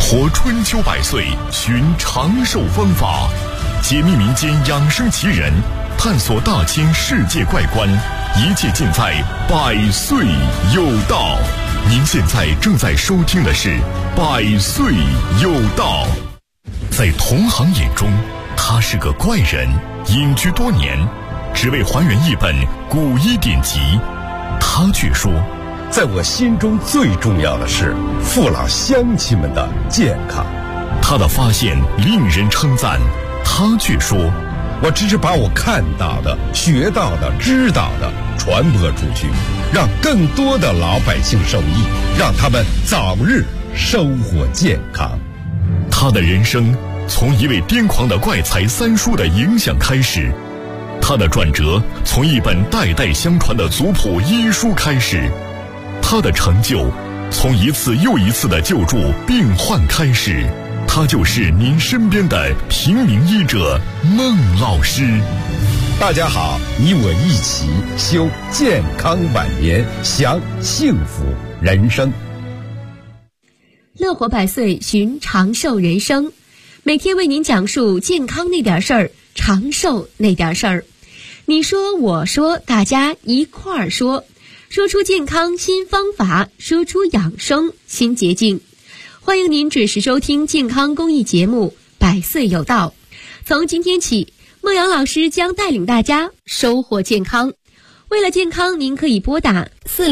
活春秋百岁，寻长寿方法，解密民间养生奇人，探索大千世界怪观，一切尽在百岁有道。您现在正在收听的是百岁有道。在同行眼中，他是个怪人，隐居多年，只为还原一本古医典籍。他却说， 在我心中最重要的是父老乡亲们的健康。 他的发现令人称赞，他却说， 我只是把我看到的、学到的、知道的传播出去，让更多的老百姓受益，让他们早日收获健康。 他的人生从一位癫狂的怪才三叔的影响开始，他的转折从一本代代相传的族谱医书开始，他的成就从一次又一次的救助病患开始。他就是您身边的平民医者孟老师。 大家好，你我一起修健康晚年，享幸福人生。 乐活百岁，寻长寿人生，每天为您讲述健康那点事儿，长寿那点事儿。你说我说，大家一块儿说，说出健康新方法，说出养生新捷径。欢迎您准时收听健康公益节目百岁有道。从今天起，孟阳老师将带领大家收获健康。为了健康，您可以拨打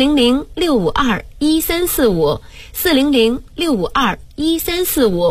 400-652-1345 400-652-1345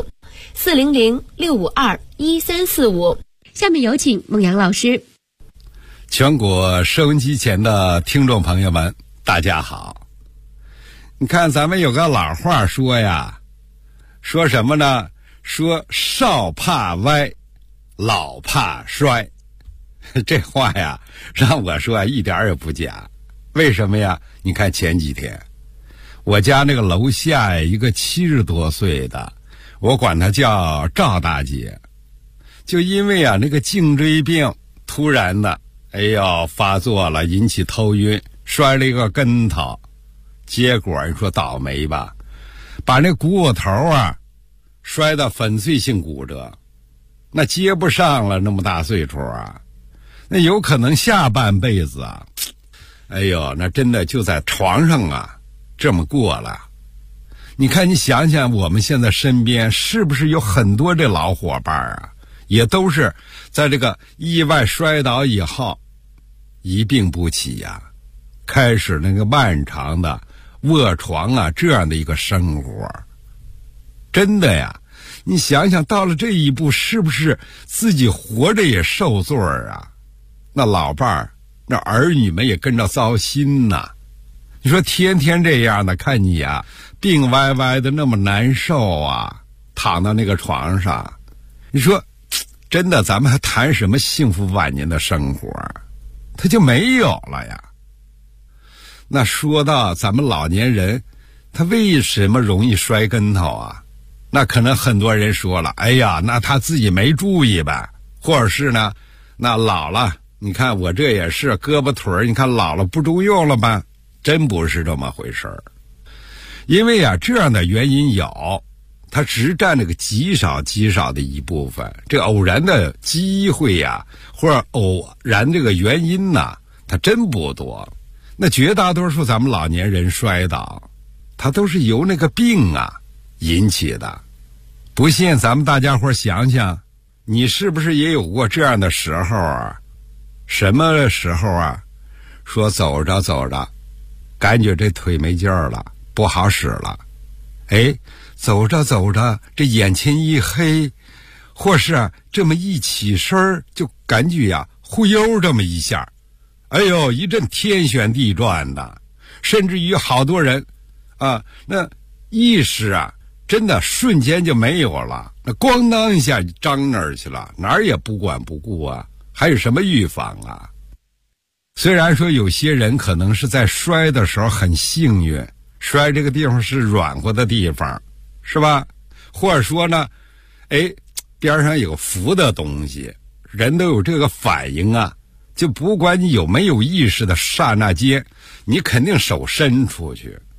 400-652-1345。下面有请孟阳老师。 全国收音机前的听众朋友们，大家好。你看咱们有个老话说呀，说什么呢？说少怕歪，老怕摔。这话呀，让我说一点也不假。为什么呀？你看前几天，我家那个楼下一个70多岁的，我管她叫赵大姐，就因为啊那个颈椎病突然的发作了，引起头晕，摔了一个跟头，结果你说倒霉吧，把那股骨头啊摔到粉碎性骨折，那接不上了，那么大岁数啊，那有可能下半辈子啊，那真的就在床上啊这么过了。你看，你想想我们现在身边是不是有很多这老伙伴啊，也都是在这个意外摔倒以后一病不起呀，开始那个漫长的卧床啊这样的一个生活。真的呀，你想想到了这一步，是不是自己活着也受罪啊？那老伴儿，那儿女们也跟着糟心呐。你说天天这样的，看你啊病歪歪的那么难受啊，躺到那个床上，你说真的咱们还谈什么幸福晚年的生活？他就没有了呀。那说到咱们老年人，他为什么容易摔跟头啊？那可能很多人说了，那他自己没注意呗，或者是呢，那老了，你看我这也是胳膊腿，你看老了不中用了吧？真不是这么回事儿。因为啊这样的原因有，它只占那个极少的一部分，这偶然的机会呀，或者偶然这个原因呢，它真不多。那绝大多数咱们老年人摔倒，它都是由那个病啊引起的。不信咱们大家伙想想，你是不是也有过这样的时候啊？什么时候啊？说走着走着感觉这腿没劲儿了，不好使了，走着走着这眼前一黑，或是这么一起身就感觉呀忽悠这么一下，一阵天旋地转的，甚至于好多人啊那意识啊真的瞬间就没有了，那咣当一下张那儿去了，哪儿也不管不顾啊，还有什么预防啊？虽然说有些人可能是在摔的时候很幸运，摔这个地方是软和的地方，是吧？或者说呢边上有浮的东西，人都有这个反应啊，就不管你有没有意识的刹那间，你肯定手伸出去，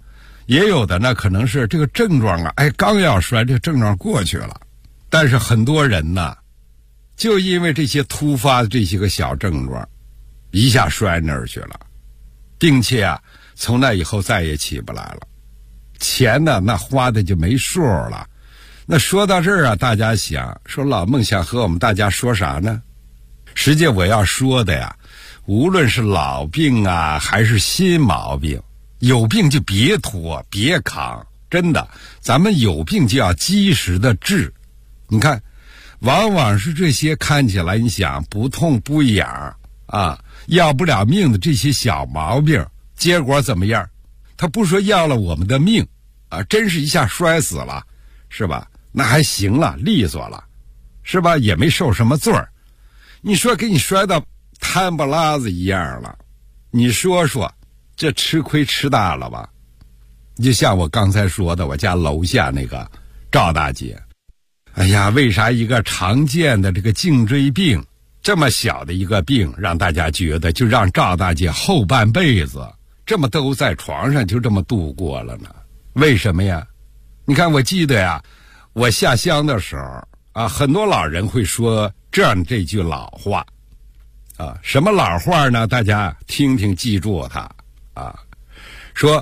也有的呢可能是这个症状啊，刚要摔，这个症状过去了，但是很多人呢就因为这些突发的这些个小症状一下摔那儿去了，并且啊从那以后再也起不来了，钱呢那花的就没数了。那说到这儿啊，大家想说老孟想和我们大家说啥呢？实际我要说的呀，无论是老病啊还是新毛病，有病就别拖别扛，真的咱们有病就要及时的治。你看往往是这些看起来你想不痛不痒啊要不了命的这些小毛病，结果怎么样？他不说要了我们的命啊，真是一下摔死了，是吧？那还行了，利索了，是吧？也没受什么罪儿。你说给你摔到摊不拉子一样了，你说说这吃亏吃大了吧？就像我刚才说的，我家楼下那个赵大姐，哎呀，为啥一个常见的这个颈椎病，这么小的一个病，让大家觉得就让赵大姐后半辈子这么都在床上就这么度过了呢？为什么呀？你看我记得呀，我下乡的时候啊，很多老人会说这样这句老话啊，什么老话呢？大家听听记住它啊，说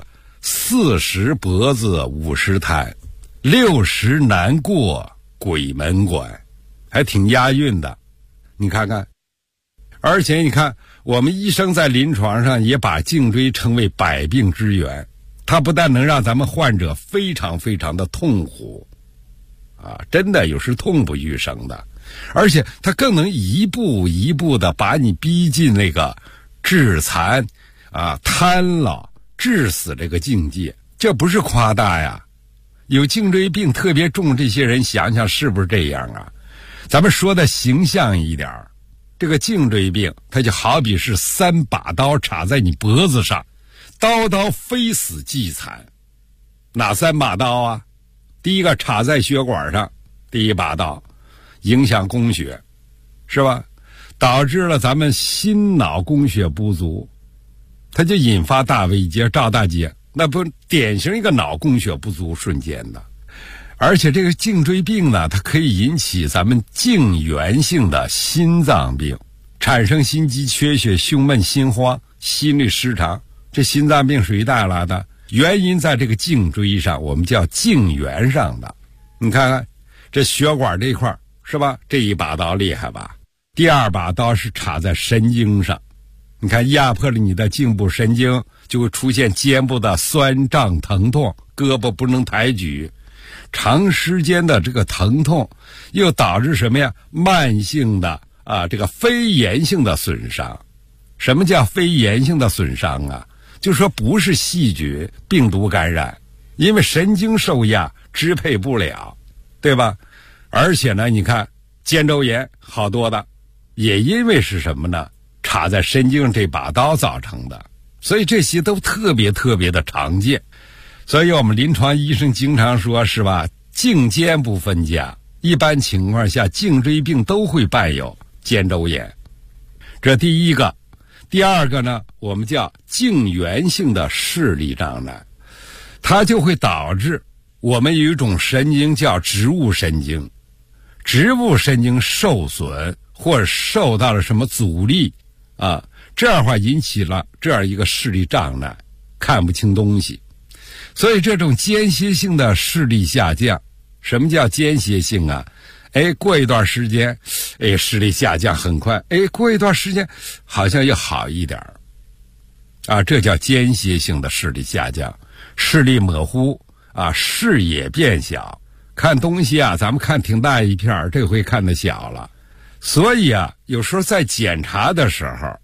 40脖子50摊，60难过鬼门关，还挺押韵的，你看看。而且你看我们医生在临床上也把颈椎称为百病之源，它不但能让咱们患者非常非常的痛苦啊，真的有时痛不欲生的，而且它更能一步一步的把你逼进那个致残啊、瘫老、致死这个境界，这不是夸大呀。有颈椎病特别重这些人想想是不是这样啊？咱们说的形象一点，这个颈椎病它就好比是3把刀插在你脖子上，刀刀非死即残。哪3把刀啊？第一个插在血管上，第一把刀影响供血，是吧？导致了咱们心脑供血不足，它就引发大危机。赵大姐那不典型一个脑供血不足瞬间的。而且这个颈椎病呢，它可以引起咱们颈源性的心脏病，产生心肌缺血、胸闷、心慌、心律失常。这心脏病属于带来的，原因在这个颈椎上，我们叫颈源上的。你看看这血管这一块是吧？这一把刀厉害吧？第2把刀是插在神经上，你看压迫了你的颈部神经，就会出现肩部的酸胀疼痛，胳膊不能抬举。长时间的这个疼痛又导致什么呀？慢性的这个非炎性的损伤。什么叫非炎性的损伤啊？就是说不是细菌病毒感染，因为神经受压支配不了，对吧？而且呢，你看肩周炎好多的也因为是什么呢？插在神经这把刀造成的。所以这些都特别特别的常见。所以我们临床医生经常说，是吧？颈肩不分家，一般情况下颈椎病都会伴有肩周炎，这第一个。第2个呢，我们叫颈源性的视力障碍，它就会导致我们有一种神经叫植物神经，植物神经受损或者受到了什么阻力啊，这样的话引起了这样一个视力障碍，看不清东西。所以这种间歇性的视力下降，什么叫间歇性啊？过一段时间，视力下降很快，过一段时间好像又好一点啊，这叫间歇性的视力下降，视力模糊啊，视野变小，看东西啊，咱们看挺大一片，这回看得小了。所以啊，有时候在检查的时候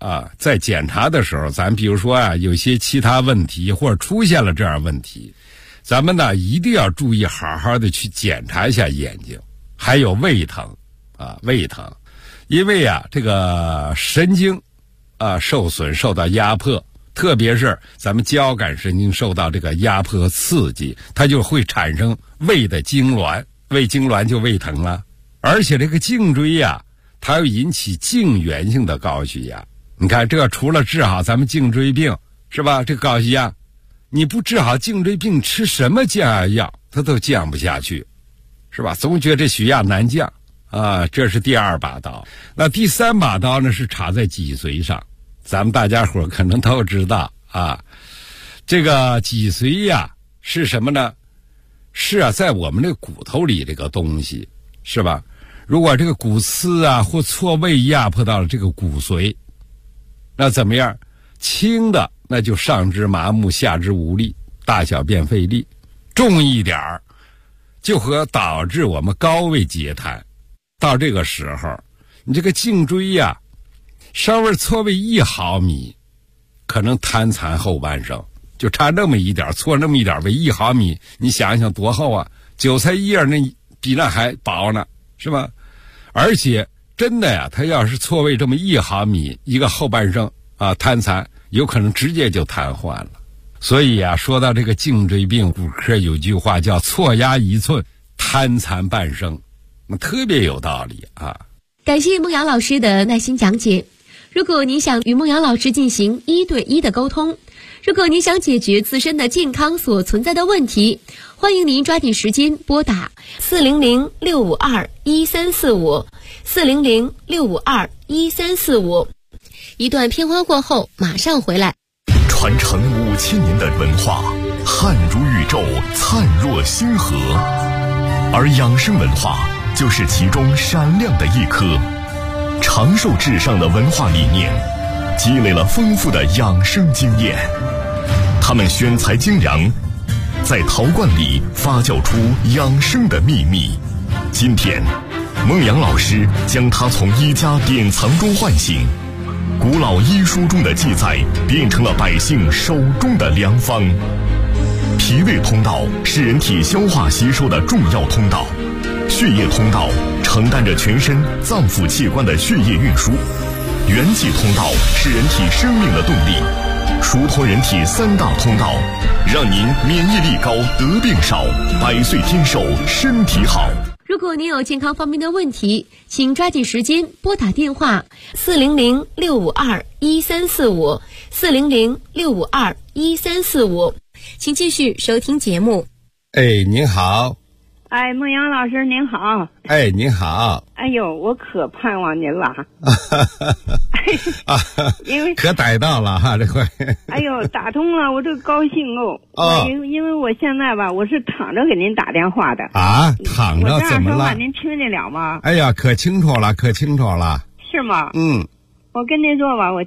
咱比如说啊，有些其他问题或者出现了这样问题，咱们呢一定要注意好好的去检查一下眼睛，还有胃疼啊，胃疼，因为啊这个神经受损受到压迫，特别是咱们交感神经受到这个压迫和刺激，它就会产生胃的痉挛，胃痉挛就胃疼了。而且这个颈椎它会引起颈源性的高血压。你看这除了治好咱们颈椎病，是吧？这高血压你不治好颈椎病，吃什么降压药它都降不下去，是吧？总觉得这血压难降啊，这是第二把刀。那第三把刀呢，是插在脊髓上。咱们大家伙可能都知道啊，这个脊髓呀是什么呢？是啊，在我们这骨头里这个东西，是吧？如果这个骨刺啊或错位压迫到了这个骨髓，那怎么样？轻的那就上肢麻木，下肢无力，大小便费力；重一点儿，就会导致我们高位截瘫。到这个时候，你这个颈椎呀，稍微错位1毫米，可能瘫残后半生，就差那么一点，错那么一点位1毫米，你想想多厚啊！韭菜叶那比那还薄呢，是吧？而且真的呀，它要是错位这么1毫米，一个后半生啊瘫残，有可能直接就瘫痪了。所以啊，说到这个颈椎病，骨科有句话叫错压1寸，瘫残半生，那特别有道理啊。 感谢孟阳老师的耐心讲解。如果您想与孟阳老师进行1对1的沟通，如果您想解决自身的健康所存在的问题，欢迎您抓紧时间拨打400-652-1345 400-652-1345。一段片花过后马上回来。 传承5000年的文化，汉如宇宙，灿若星河，而养生文化就是其中闪亮的一颗。长寿至上的文化理念，积累了丰富的养生经验。他们选材精良，在陶罐里发酵出养生的秘密。今天，孟阳老师将它从医家典藏中唤醒，古老医书中的记载变成了百姓手中的良方。脾胃通道是人体消化吸收的重要通道，血液通道承担着全身脏腑器官的血液运输，元气通道是人体生命的动力。疏通人体3大通道，让您免疫力高，得病少，100岁天寿，身体好。 如果您有健康方面的问题，请抓紧时间拨打电话400-652-1345 400-652-1345。请继续收听节目。 哎，您好。 哎，孟阳老师您好。 哎，您好。 哎呦，我可盼望您了。因为可逮到了哈，这回。 哎呦，打通了，我这高兴哦。 哦。 因为我现在吧，我是躺着给您打电话的。 啊，躺着怎么了？ 我这样说话您听得了吗？ 哎呀，可清楚了，可清楚了。 是吗？ 嗯。 我跟您说吧，我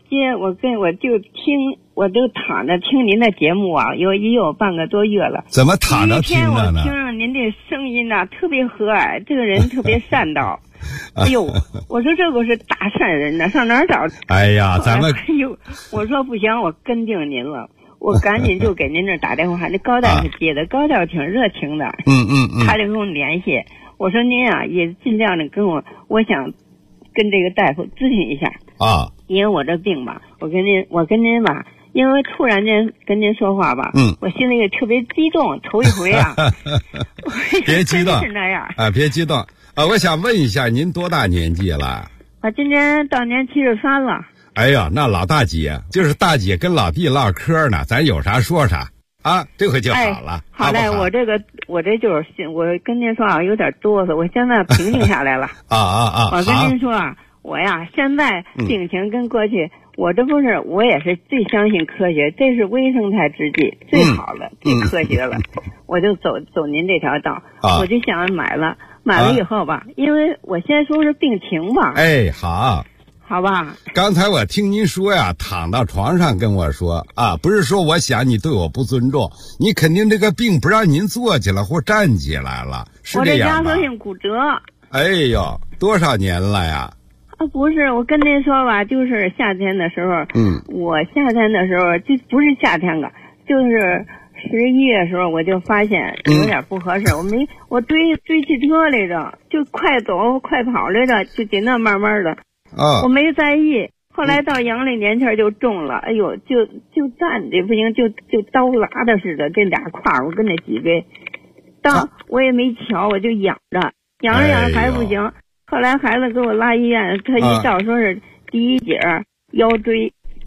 就躺着听您的节目啊，也有半个多月了。 怎么躺着听着呢？ 我听着您的声音呐，特别和蔼，这个人特别善道。哎呦，我说这个是大善人呢，上哪儿找？ 哎呀，咱们哎呦，我说不行，我跟定您了，我赶紧就给您这打电话。这高大是接的，高大挺热情的。他就跟我联系，我说您啊也尽量的跟我想跟这个大夫咨询一下啊， 因为我这病吧，我跟您吧。因为突然间跟您说话吧，我心里也特别激动，头一回啊。 别激动， 是那样啊，别激动啊！我想问一下，您多大年纪了？ 我今年到年73了。 哎呀，那老大姐就是大姐跟老弟唠嗑呢，咱有啥说啥啊，这回就好了。 好嘞，我这就是我跟您说啊，有点哆嗦，我现在平静下来了。我跟您说啊，我呀现在病情跟过去。我也是最相信科学，这是微生态制剂，最好了，最科学了。我就走您这条道，我就想买了以后吧，因为我先说是病情吧。 哎，好吧。 刚才我听您说呀，躺到床上跟我说啊，不是说我想你对我不尊重，你肯定这个病不让您坐起来或站起来了，是这样吧？ 我这压缩性骨折。 哎呦，多少年了呀？ 不是，我跟您说吧，就是夏天的时候，我夏天的时候就不是夏天了，就是11月的时候，我就发现有点不合适，我追汽车来着，就快走快跑来着，就得那慢慢的，我没在意，后来到阳历年前就中了，哎呦，就站的不行，就刀拉的似的，这俩块我跟那脊背，我也没瞧，我就养着还不行。后来孩子给我拉医院，他一照说是第一节腰椎，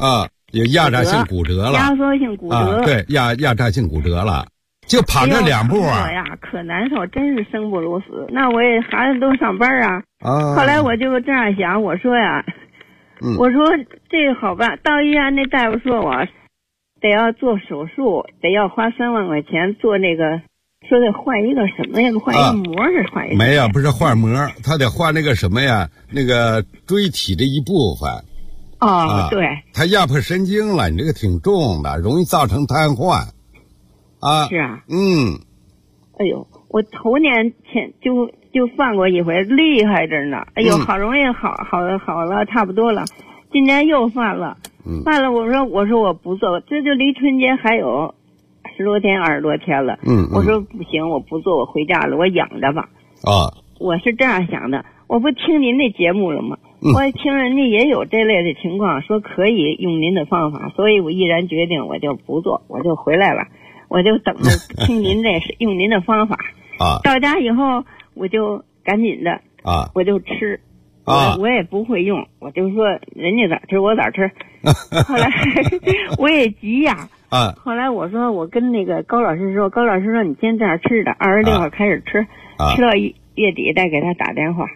有压榨性骨折了， 压缩性骨折， 对，压榨性骨折了，就跑这2步啊！ 哎呀，可难受，真是生不如死。那我也孩子都上班啊。后来我就这样想，我说呀，我说这个好办，到医院那大夫说我得要做手术，得要花3万块钱做那个。说得换一个什么呀？换一个膜是换一个？ 没有，不是换膜，他得换那个什么呀？那个椎体的一部分。 对。 他压迫神经了，你这个挺重的，容易造成瘫痪。 是啊。哎呦，我头年前就犯过一回，厉害着呢。哎呦，好容易好了，差不多了。今年又犯了。犯了，我说我不做，这就离春节还有10多天20多天了。我说不行，我不做，我回家了，我养着吧。我是这样想的，我不听您那节目了吗？我听人家也有这类的情况，说可以用您的方法，所以我毅然决定我就不做，我就回来了，我就等着听您这是用您的方法。到家以后我就赶紧的我就吃。我也不会用，我就说人家咋吃我咋吃。后来我也急呀。后来我说我跟那个高老师说，高老师说你先这样吃的，26号开始吃，吃到月底再给他打电话。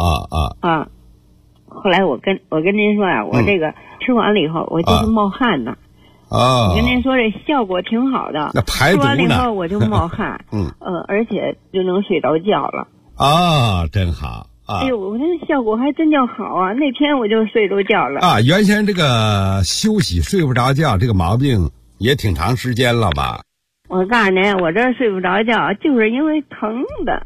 后来我跟您说呀，我这个吃完了以后，我就是冒汗呢。我跟您说这效果挺好的， 那排毒呢？ 吃完了以后我就冒汗，而且就能睡着觉了。 真好。 哎呦，我这效果还真叫好啊！那天我就睡着觉了。 原先这个休息睡不着觉这个毛病也挺长时间了吧？ 我告诉您，我这睡不着觉就是因为疼的。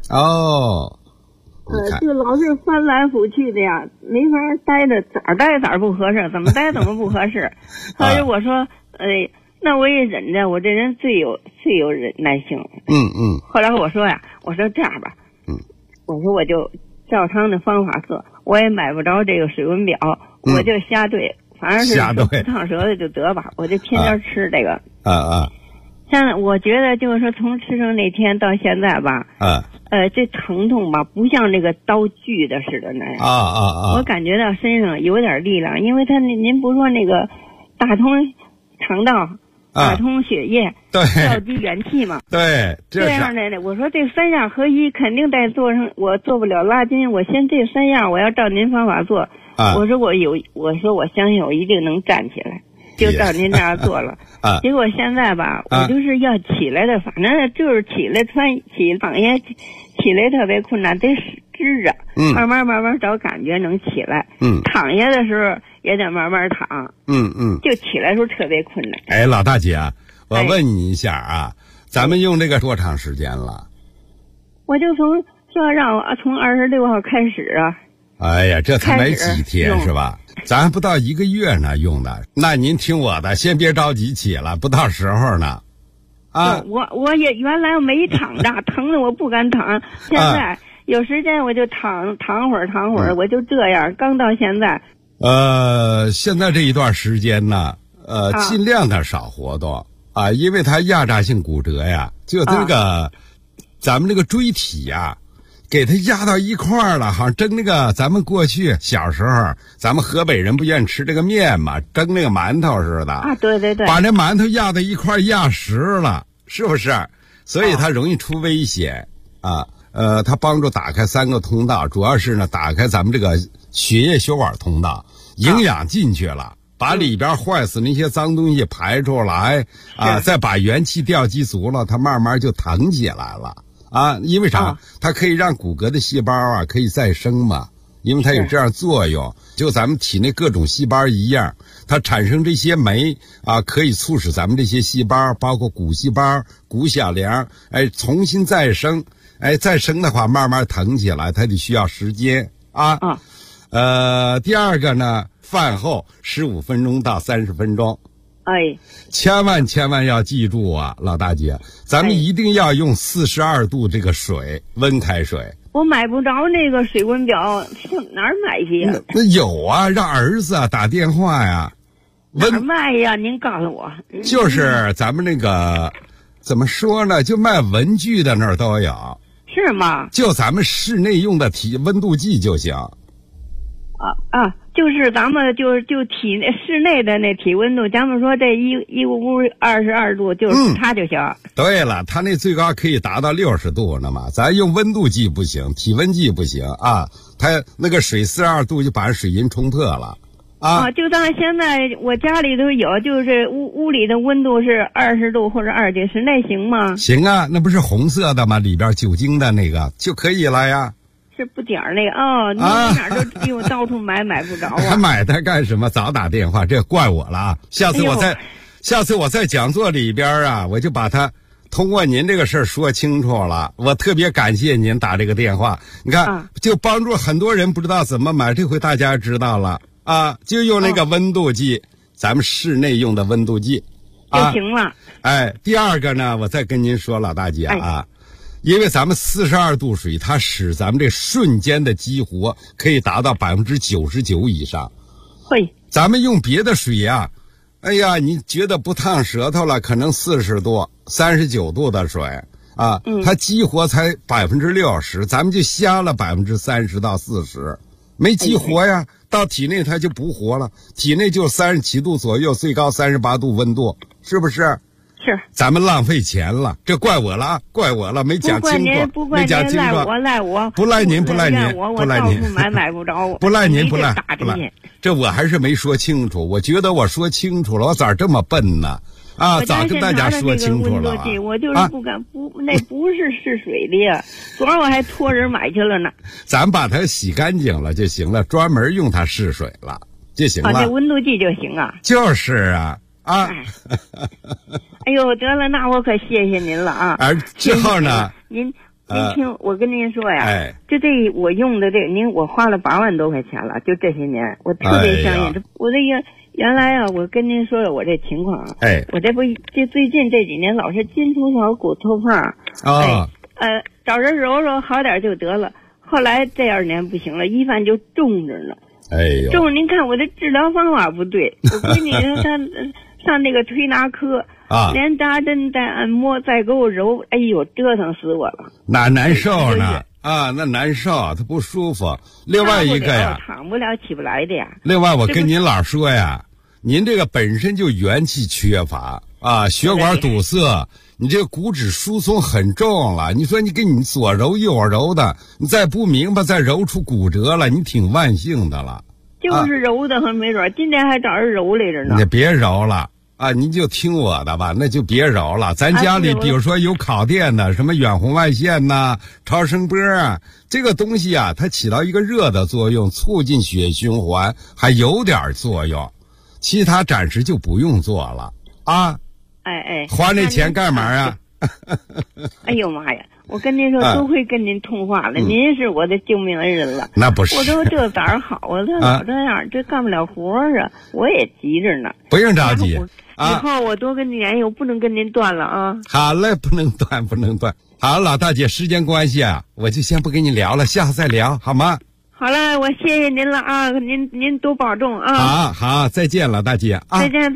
就老是翻来覆去的呀，没法待着，咋待咋不合适，怎么待怎么不合适。后来我说，那我也忍着，我这人最有忍耐性。后来我说呀，我说这样吧，我说我就照他的方法做，我也买不着这个水温表，我就瞎对，反正是不烫舌头就得吧，我就天天吃这个。像我觉得就是说，从吃成那天到现在吧，这疼痛吧，不像那个刀锯的似的那样。我感觉到身上有点力量，因为您不说那个打通肠道。打通血液，调低元气嘛。 对， 这样的，我说这3样合一，肯定得做上。我做不了拉筋，我先这3样，我要照您方法做。我说我相信我一定能站起来，就照您这样做了。结果现在吧，我就是要起来的，反正就是起来躺下，起来特别困难，得支着，慢慢找感觉能起来。躺下的时候也得慢慢躺。就起来时候特别困难。 老大姐，我问你一下咱们用这个多长时间了？ 我就说让我从26号开始啊。 哎呀，这才没几天是吧？咱还不到1个月呢用的。那您听我的，先别着急起了，不到时候呢。 我也原来没躺着，疼的我不敢躺，现在有时间我就躺会儿，我就这样，刚到现在。 现在这一段时间呢，尽量的少活动因为它压榨性骨折呀，就这个咱们这个椎体呀，给它压到一块儿了，好像蒸那个咱们过去小时候，咱们河北人不愿意吃这个面嘛，蒸那个馒头似的。 对， 把那馒头压到一块儿压实了，是不是？所以它容易出危险它帮助打开3个通道，主要是呢打开咱们这个血液血管通道，营养进去了，把里边坏死那些脏东西排出来再把元气调集足了，它慢慢就疼起来了因为啥？它可以让骨骼的细胞可以再生嘛，因为它有这样作用，就咱们体内各种细胞一样，它产生这些酶可以促使咱们这些细胞，包括骨细胞、骨小梁重新再生。再生的话慢慢疼起来，它得需要时间第二个呢，饭后15分钟到30分钟。千万要记住老大姐，咱们一定要用42度这个水，温开水。 我买不着那个水温表，上哪儿买去呀？ 那有让儿子打电话呀。 哪儿卖呀？您告诉我。 就是咱们那个怎么说呢，就卖文具的那儿都有。 是吗？ 就咱们室内用的温度计就行。 就是咱们就体内室内的那体温度，咱们说这一屋22度，就是它就行。 对了，它那最高可以达到60度呢嘛，咱用温度计不行，体温计不行啊，它那个水42度就把水银冲破了。 就当现在我家里头有，就是屋里的温度是20度或者20度，室内行吗？ 行啊，那不是红色的吗？里边酒精的那个就可以了呀。 是不点儿那个你哪都用到处买不着啊。 买它干什么？早打电话，这怪我了啊！下次我在讲座里边我就把它通过您这个事儿说清楚了。我特别感谢您打这个电话，你看就帮助很多人不知道怎么买，这回大家知道了。就用那个温度计，咱们室内用的温度计就行了。 第二个呢，我再跟您说，老大姐因为咱们42度水，它使咱们这瞬间的激活可以达到99%以上。咱们用别的水你觉得不烫舌头了，可能40度、39度的水它激活才60%，咱们就瞎了30%到40%。没激活呀，到体内它就不活了，体内就37度左右，最高38度温度，是不是？ 是。 咱们浪费钱了，这怪我了，没讲清楚，没讲清楚。 赖我， 不赖您， 我到处买不着， 不赖您，这我还是没说清楚，我觉得我说清楚了，我咋这么笨呢？早跟大家说清楚了。 我就是不敢那不是试水的呀。昨儿我还托人买去了呢。咱把它洗干净了就行了，专门用它试水了就行了。 这温度计就行啊。 就是哎呦，得了，那我可谢谢您了啊。 而之后呢， 您听，我跟您说呀，就这我用的我花了8万多块钱了，就这些年，我特别相信。我这个原来我跟您说我这情况我这最近这几年老是筋突小骨头胖找人揉揉好点就得了，后来这2年不行了，一犯就重着呢。重，您看我这治疗方法不对，我闺女她上那个推拿科连扎针带按摩再给我揉，哎呦，折腾死我了。 哪难受呢？那难受，它不舒服。另外一个呀， 躺不了起不来的呀。 另外我跟您老说呀，您这个本身就元气缺乏血管堵塞，你这个骨质疏松很重了。你说你给你左揉右揉的，你再不明白再揉出骨折了，你挺万幸的了。 就是揉的很没准，今天还找人揉来着呢。 你别揉了您就听我的吧，那就别揉了。咱家里比如说有烤电的，什么远红外线呐、超声波这个东西它起到一个热的作用，促进血液循环，还有点作用。其他暂时就不用做了花那钱干嘛呀？ 哎呦妈呀！我跟您说，都会跟您通话了，您是我的救命恩人了。 那不是， 我都这咋儿好这老这样，这干不了活我也急着呢。 不用着急以后我多跟您联系，我不能跟您断了好嘞，不能断。好，老大姐，时间关系我就先不跟你聊了，下次再聊好吗？ 好了，我谢谢您了您多保重好，再见，老大姐再见。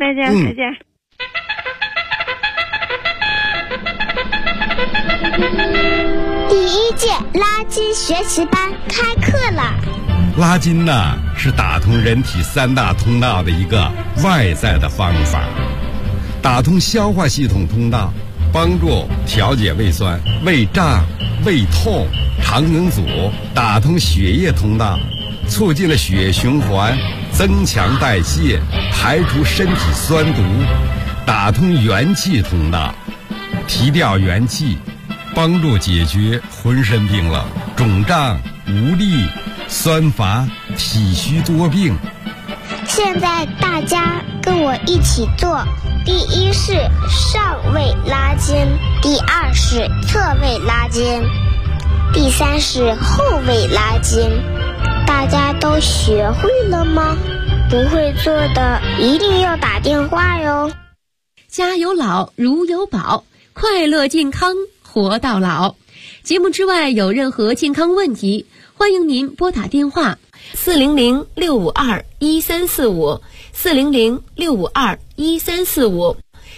第1届拉筋学习班开课了。 拉筋呢，是打通人体3大通道的一个外在的方法，打通消化系统通道，帮助调节胃酸、胃胀、胃痛、肠梗阻；打通血液通道，促进了血液循环，增强代谢，排除身体酸毒；打通元气通道，提调元气，帮助解决浑身冰冷、肿胀、无力、酸乏、体虚多病。 现在大家跟我一起做，第1是上位拉筋，第2是侧位拉筋，第3是后位拉筋。大家都学会了吗？不会做的一定要打电话哟。 家有老如有宝，快乐健康活到老。节目之外有任何健康问题，欢迎您拨打电话400-652-1345 400-652-1345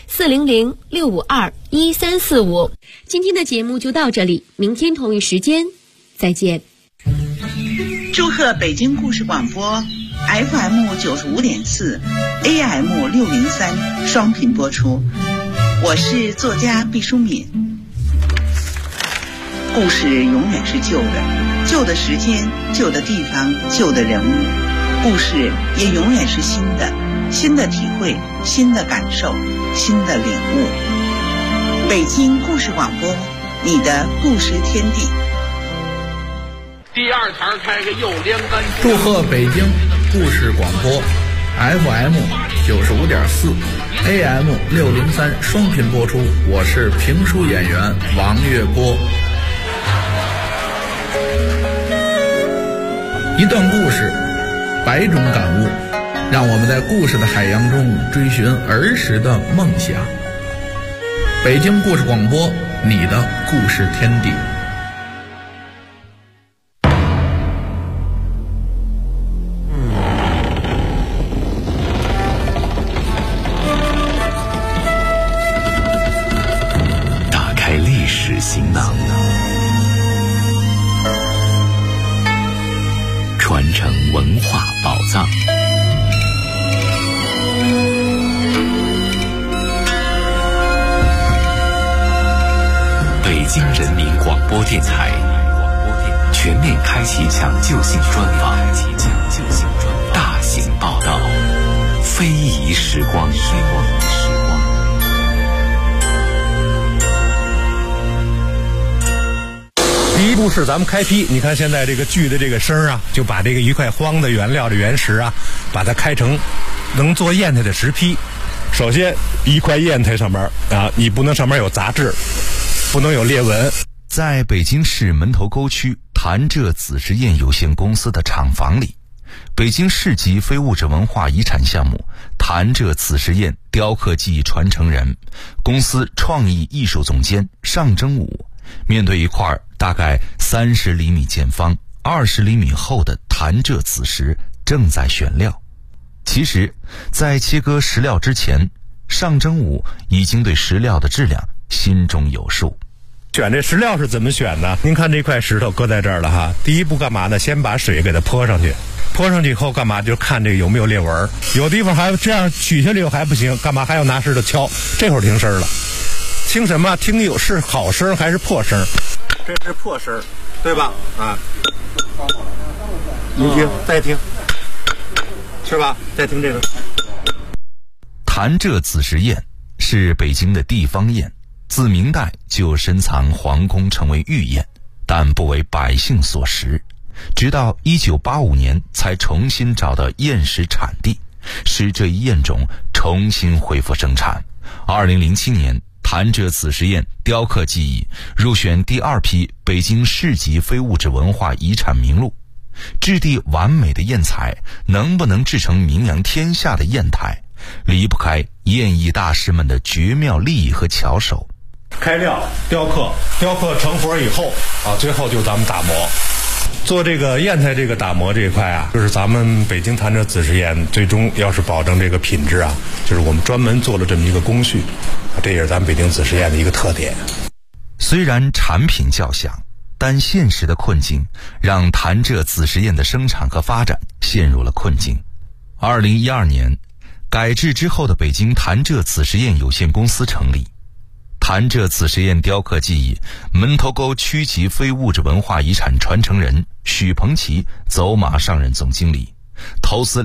400-652-1345。今天的节目就到这里，明天同一时间再见。 中祝贺北京故事广播 FM 95.4 AM 603双频播出。我是作家毕淑敏。故事永远是旧的，旧的时间，旧的地方，旧的人物。故事也永远是新的，新的体会，新的感受，新的领悟。北京故事广播，你的故事天地。 第二台开个右连杆。 祝贺北京故事广播 FM 95.4 AM 603双频播出。我是评书演员王月波。一段故事，百种感悟，让我们在故事的海洋中追寻儿时的梦想。北京故事广播，你的故事天地。 打开历史行囊，传承文化宝藏。北京人民广播电台全面开启抢救性专访，大型报道，非遗时光。 第一步是咱们开批，你看现在这个锯的这个声啊，就把这个一块荒的原料的原石啊，把它开成能做砚台的石坯。首先一块砚台上面啊，你不能上面有杂质，不能有裂纹。 在北京市门头沟区潭柘紫石砚有限公司的厂房里，北京市级非物质文化遗产项目潭柘紫石砚雕刻技艺传承人、公司创意艺术总监尚征武，面对一块大概30厘米见方、20厘米厚的潭柘紫石，正在选料。其实，在切割石料之前，尚征武已经对石料的质量心中有数。 选这石料是怎么选呢？您看这块石头搁在这儿了哈，第一步干嘛呢？先把水给它泼上去，泼上去以后干嘛？就看这个有没有裂纹，有地方还这样取下来以后还不行，干嘛还要拿石头敲？这会儿听声了，听什么？听有是好声还是破声？这是破声，对吧？啊，你听，再听，是吧？再听这个。 潭柘紫石砚是北京的地方砚，自明代就深藏皇宫，成为御砚，但不为百姓所食。直到1985年才重新找到砚石产地，使这一砚种重新恢复生产。2007年，潭柘紫石砚雕刻技艺入选第2批北京市级非物质文化遗产名录。质地完美的砚材能不能制成名扬天下的砚台，离不开砚艺大师们的绝妙技艺和巧手。 开料、雕刻成活以后啊，最后就咱们打磨。做这个砚台这个打磨这一块啊，就是咱们北京潭柘紫石砚最终要是保证这个品质啊，就是我们专门做了这么一个工序，这也是咱们北京紫石砚的一个特点。 虽然产品较小，但现实的困境让潭柘紫石砚的生产和发展陷入了困境。2012年，改制之后的北京潭柘紫石砚有限公司成立。潭柘紫石砚雕刻技艺门头沟区级非物质文化遗产传承人许鹏奇走马上任总经理，投资